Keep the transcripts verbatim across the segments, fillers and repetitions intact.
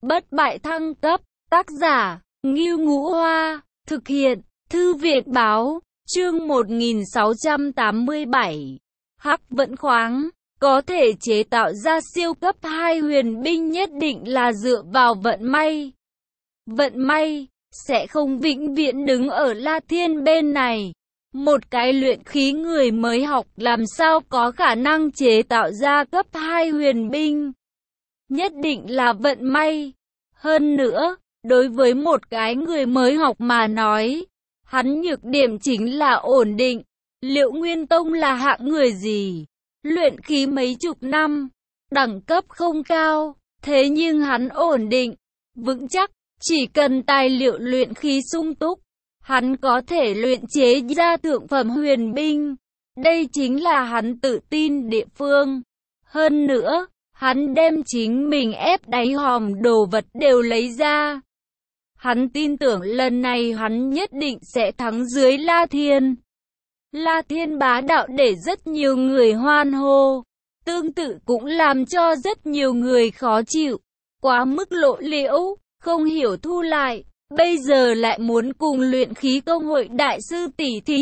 bất bại thăng cấp, tác giả, Ngưu Ngũ Hoa, thực hiện, Thư viện Báo, chương một nghìn sáu trăm tám mươi bảy. Hắc Vận Khoáng, có thể chế tạo ra siêu cấp hai huyền binh nhất định là dựa vào vận may. Vận may, sẽ không vĩnh viễn đứng ở La Thiên bên này. Một cái luyện khí người mới học làm sao có khả năng chế tạo ra cấp hai huyền binh. Nhất định là vận may. Hơn nữa, đối với một cái người mới học mà nói, hắn nhược điểm chính là ổn định. Liệu Nguyên Tông là hạng người gì? Luyện khí mấy chục năm, đẳng cấp không cao, thế nhưng hắn ổn định, vững chắc, chỉ cần tài liệu luyện khí sung túc, hắn có thể luyện chế ra thượng phẩm huyền binh. Đây chính là hắn tự tin địa phương. Hơn nữa, hắn đem chính mình ép đáy hòm đồ vật đều lấy ra. Hắn tin tưởng lần này hắn nhất định sẽ thắng dưới La Thiên. La Thiên bá đạo để rất nhiều người hoan hô, tương tự cũng làm cho rất nhiều người khó chịu, quá mức lộ liễu, không hiểu thu lại, bây giờ lại muốn cùng luyện khí công hội đại sư tỉ thí.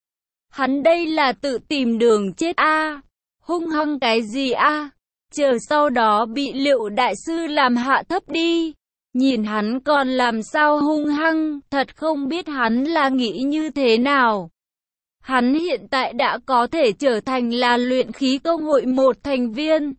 Hắn đây là tự tìm đường chết a, à, hung hăng cái gì a, à? Chờ sau đó bị Liệu đại sư làm hạ thấp đi. Nhìn hắn còn làm sao hung hăng, thật không biết hắn là nghĩ như thế nào. Hắn hiện tại đã có thể trở thành là luyện khí công hội một thành viên.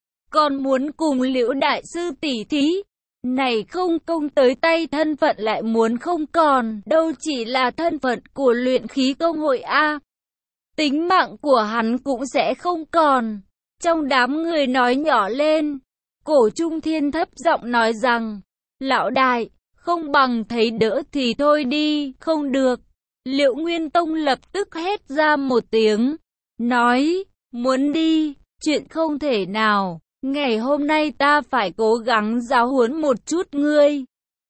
Còn muốn cùng Liễu đại sư tỉ thí. Này không công tới tay thân phận lại muốn không còn, đâu chỉ là thân phận của luyện khí công hội A. Tính mạng của hắn cũng sẽ không còn. Trong đám người nói nhỏ lên, Cổ Trung Thiên thấp giọng nói rằng, lão đại, không bằng thấy đỡ thì thôi đi, không được. Liệu Nguyên Tông lập tức hét ra một tiếng, nói, muốn đi, chuyện không thể nào, ngày hôm nay ta phải cố gắng giáo huấn một chút ngươi.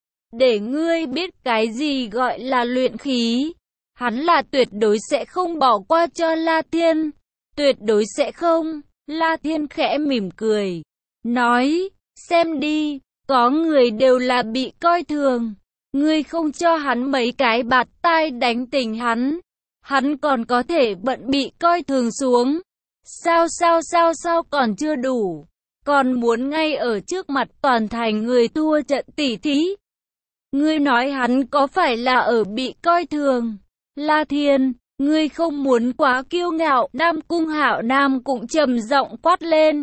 Để ngươi biết cái gì gọi là luyện khí, hắn là tuyệt đối sẽ không bỏ qua cho La Thiên, tuyệt đối sẽ không. La Thiên khẽ mỉm cười, nói, xem đi, có người đều là bị coi thường. Ngươi không cho hắn mấy cái bạt tai đánh tỉnh hắn, hắn còn có thể bận bị coi thường xuống. Sao sao sao sao còn chưa đủ, còn muốn ngay ở trước mặt toàn thành người thua trận tỉ thí. Ngươi nói hắn có phải là ở bị coi thường? La Thiên, ngươi không muốn quá kiêu ngạo. Nam Cung Hạo Nam cũng trầm giọng quát lên.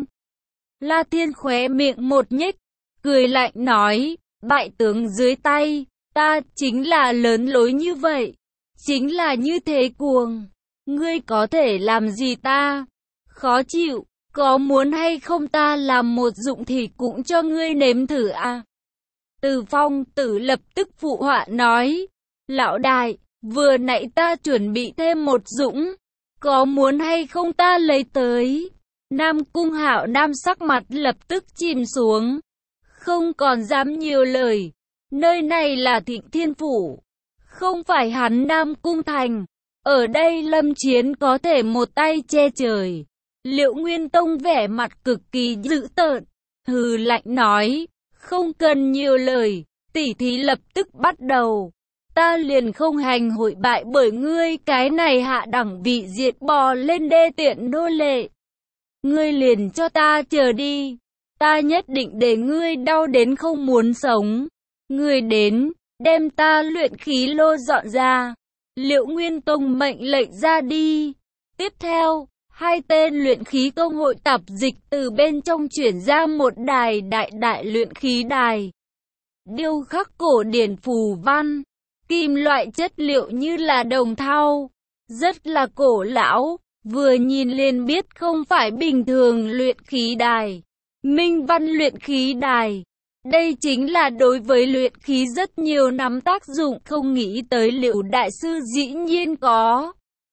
La Thiên khóe miệng một nhếch, cười lạnh nói, bại tướng dưới tay, ta chính là lớn lối như vậy, chính là như thế cuồng. Ngươi có thể làm gì ta? Khó chịu, có muốn hay không ta làm một dụng thì cũng cho ngươi nếm thử à? Từ Phong Tử lập tức phụ họa nói, lão đại, vừa nãy ta chuẩn bị thêm một dũng, có muốn hay không ta lấy tới? Nam Cung Hạo Nam sắc mặt lập tức chìm xuống, không còn dám nhiều lời. Nơi này là Thịnh Thiên Phủ, không phải hắn Nam Cung Thành. Ở đây Lâm Chiến có thể một tay che trời. Liệu Nguyên Tông vẻ mặt cực kỳ dữ tợn, hừ lạnh nói, không cần nhiều lời, tỉ thí lập tức bắt đầu. Ta liền không hành hội bại bởi ngươi cái này hạ đẳng vị diệt bò lên đê tiện nô lệ. Ngươi liền cho ta chờ đi, ta nhất định để ngươi đau đến không muốn sống. Ngươi đến, đem ta luyện khí lô dọn ra. Liệu Nguyên Tông mệnh lệnh ra đi. Tiếp theo, hai tên luyện khí công hội tạp dịch từ bên trong chuyển ra một đài đại đại luyện khí đài. Điêu khắc cổ điển phù văn, kim loại chất liệu như là đồng thau, rất là cổ lão, vừa nhìn liền biết không phải bình thường luyện khí đài. Minh văn luyện khí đài. Đây chính là đối với luyện khí rất nhiều nắm tác dụng, không nghĩ tới Liệu đại sư dĩ nhiên có.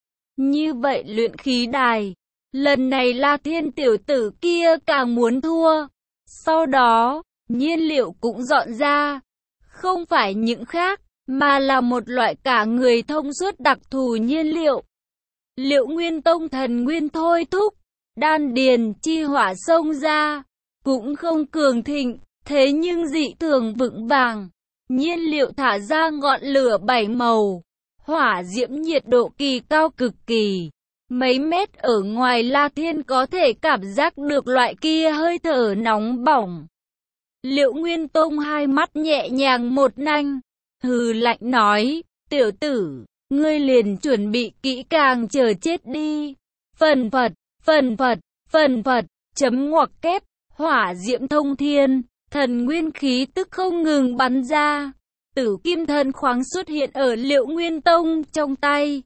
Như vậy luyện khí đài, lần này La Thiên tiểu tử kia càng muốn thua. Sau đó, nhiên liệu cũng dọn ra, không phải những khác, mà là một loại cả người thông suốt đặc thù nhiên liệu. Liệu Nguyên Tông thần nguyên thôi thúc, đan điền chi hỏa xông ra, cũng không cường thịnh. thế nhưng dị thường vững vàng. Nhiên liệu thả ra ngọn lửa bảy màu, hỏa diễm nhiệt độ kỳ cao cực kỳ. Mấy mét ở ngoài La Thiên có thể cảm giác được loại kia hơi thở nóng bỏng. Liệu Nguyên Tông hai mắt nhẹ nhàng một nanh, hừ lạnh nói, tiểu tử, ngươi liền chuẩn bị kỹ càng chờ chết đi. Phần phật, phần phật, phần phật, chấm ngoặc kép, hỏa diễm thông thiên, thần nguyên khí tức không ngừng bắn ra. Tử kim thần khoáng xuất hiện ở Liệu Nguyên Tông trong tay.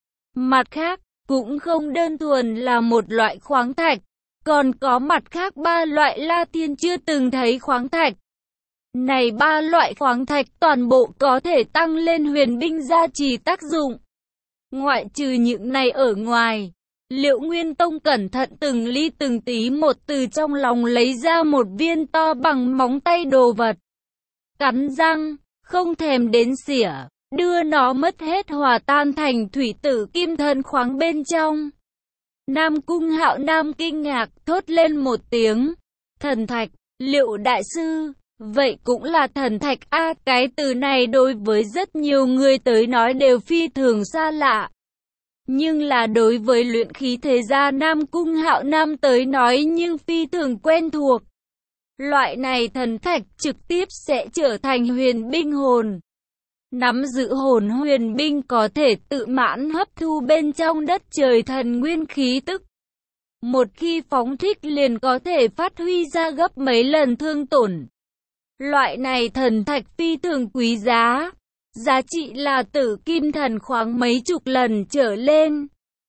Mặt khác, cũng không đơn thuần là một loại khoáng thạch, còn có mặt khác ba loại La Thiên chưa từng thấy khoáng thạch. Này ba loại khoáng thạch toàn bộ có thể tăng lên huyền binh gia trì tác dụng. Ngoại trừ những này ở ngoài, Liệu Nguyên Tông cẩn thận từng ly từng tí một từ trong lòng lấy ra một viên to bằng móng tay đồ vật. Cắn răng, không thèm đến xỉa, đưa nó mất hết hòa tan thành thủy tử kim thần khoáng bên trong. Nam Cung Hạo Nam kinh ngạc thốt lên một tiếng. Thần thạch, Liệu đại sư, vậy cũng là thần thạch a? Cái từ này đối với rất nhiều người tới nói đều phi thường xa lạ. Nhưng là đối với luyện khí thế gia Nam Cung Hạo Nam tới nói nhưng phi thường quen thuộc. Loại này thần thạch trực tiếp sẽ trở thành huyền binh hồn. Nắm giữ hồn huyền binh có thể tự mãn hấp thu bên trong đất trời thần nguyên khí tức. Một khi phóng thích liền có thể phát huy ra gấp mấy lần thương tổn. Loại này thần thạch phi thường quý giá. Giá trị là tử kim thần khoáng mấy chục lần trở lên.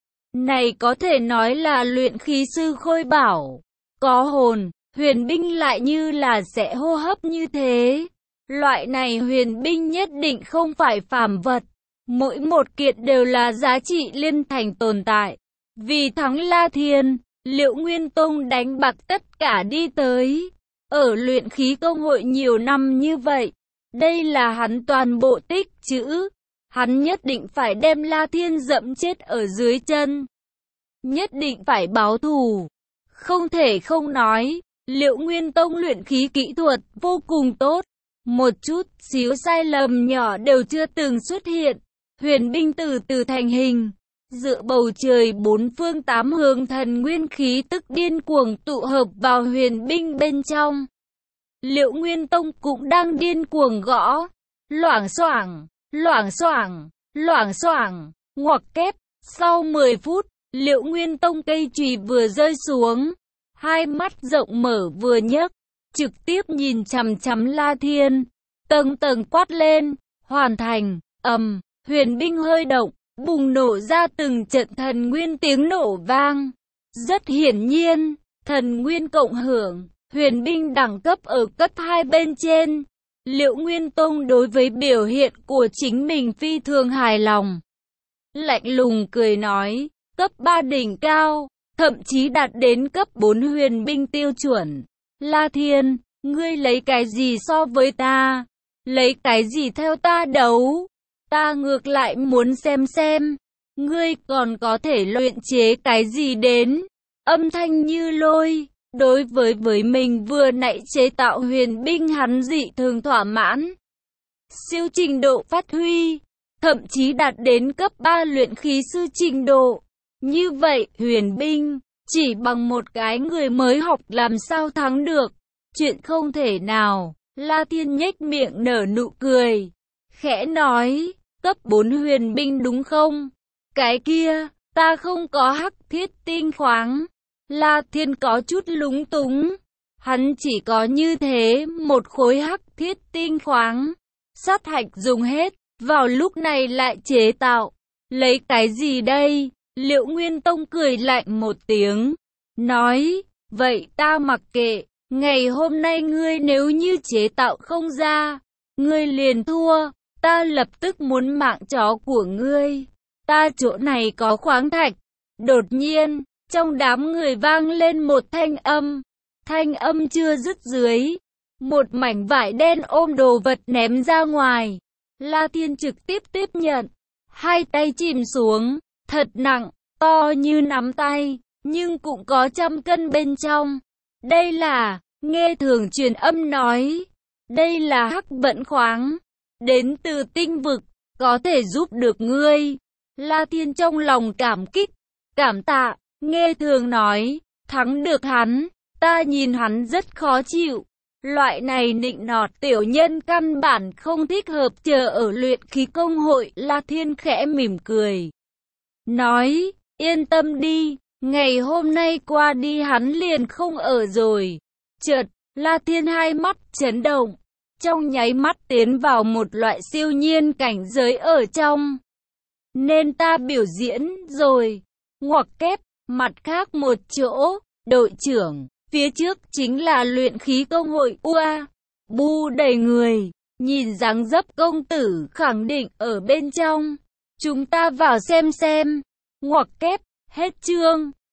Này có thể nói là luyện khí sư khôi bảo. Có hồn, huyền binh lại như là sẽ hô hấp như thế. Loại này huyền binh nhất định không phải phàm vật. Mỗi một kiện đều là giá trị liên thành tồn tại. Vì thắng La Thiên, Liệu Nguyên Tông đánh bạc tất cả đi tới. Ở luyện khí công hội nhiều năm như vậy. Đây là hắn toàn bộ tích trữ. Hắn nhất định phải đem La Thiên dẫm chết ở dưới chân. Nhất định phải báo thù. Không thể không nói, Liệu Nguyên Tông luyện khí kỹ thuật vô cùng tốt. Một chút xíu sai lầm nhỏ đều chưa từng xuất hiện. Huyền binh từ từ thành hình. Dựa bầu trời bốn phương tám hướng thần nguyên khí tức điên cuồng tụ hợp vào huyền binh bên trong. Liệu Nguyên Tông cũng đang điên cuồng gõ. Loảng xoảng, loảng xoảng, loảng xoảng, ngoặc kép. Sau mười phút, Liệu Nguyên Tông cây chùy vừa rơi xuống. Hai mắt rộng mở vừa nhấc, trực tiếp nhìn chằm chằm La Thiên. Tầng tầng quát lên, hoàn thành, ầm, huyền binh hơi động, bùng nổ ra từng trận thần nguyên tiếng nổ vang. Rất hiển nhiên, thần nguyên cộng hưởng. Huyền binh đẳng cấp ở cấp hai bên trên. Liệu Nguyên Tông đối với biểu hiện của chính mình phi thường hài lòng. Lạnh lùng cười nói, cấp ba đỉnh cao, thậm chí đạt đến cấp bốn huyền binh tiêu chuẩn. La Thiên, ngươi lấy cái gì so với ta? Lấy cái gì theo ta đấu? Ta ngược lại muốn xem xem, ngươi còn có thể luyện chế cái gì đến? Âm thanh như lôi. Đối với với mình vừa nãy chế tạo huyền binh hắn dị thường thỏa mãn. Siêu trình độ phát huy, thậm chí đạt đến cấp ba luyện khí sư trình độ. Như vậy huyền binh, chỉ bằng một cái người mới học làm sao thắng được. Chuyện không thể nào. La Thiên nhếch miệng nở nụ cười. Khẽ nói, cấp bốn huyền binh đúng không? Cái kia, ta không có hắc thiết tinh khoáng. La Thiên có chút lúng túng. Hắn chỉ có như thế một khối hắc thiết tinh khoáng. Sát hạch dùng hết, vào lúc này lại chế tạo. Lấy cái gì đây? Liệu Nguyên Tông cười lạnh một tiếng. Nói, vậy ta mặc kệ. Ngày hôm nay ngươi nếu như chế tạo không ra, ngươi liền thua. Ta lập tức muốn mạng chó của ngươi. Ta chỗ này có khoáng thạch. Đột nhiên, trong đám người vang lên một thanh âm. Thanh âm chưa dứt dưới. Một mảnh vải đen ôm đồ vật ném ra ngoài. La Thiên trực tiếp tiếp nhận. Hai tay chìm xuống. Thật nặng, to như nắm tay. Nhưng cũng có trăm cân bên trong. Đây là Nghe Thường truyền âm nói, đây là Hắc Vận Khoáng, đến từ tinh vực, có thể giúp được ngươi. La Thiên trong lòng cảm kích, cảm tạ, nghe Thường nói, thắng được hắn, ta nhìn hắn rất khó chịu. Loại này nịnh nọt tiểu nhân căn bản không thích hợp chờ ở luyện khí công hội. La Thiên khẽ mỉm cười, nói, yên tâm đi, ngày hôm nay qua đi hắn liền không ở rồi. Chợt, La Thiên hai mắt chấn động, trong nháy mắt tiến vào một loại siêu nhiên cảnh giới ở trong. Nên ta biểu diễn rồi. Ngoặc kép, mặt khác một chỗ, đội trưởng, phía trước chính là luyện khí công hội. Ua, bu đầy người, nhìn dáng dấp công tử khẳng định ở bên trong. Chúng ta vào xem xem. Ngoặc kép, hết chương.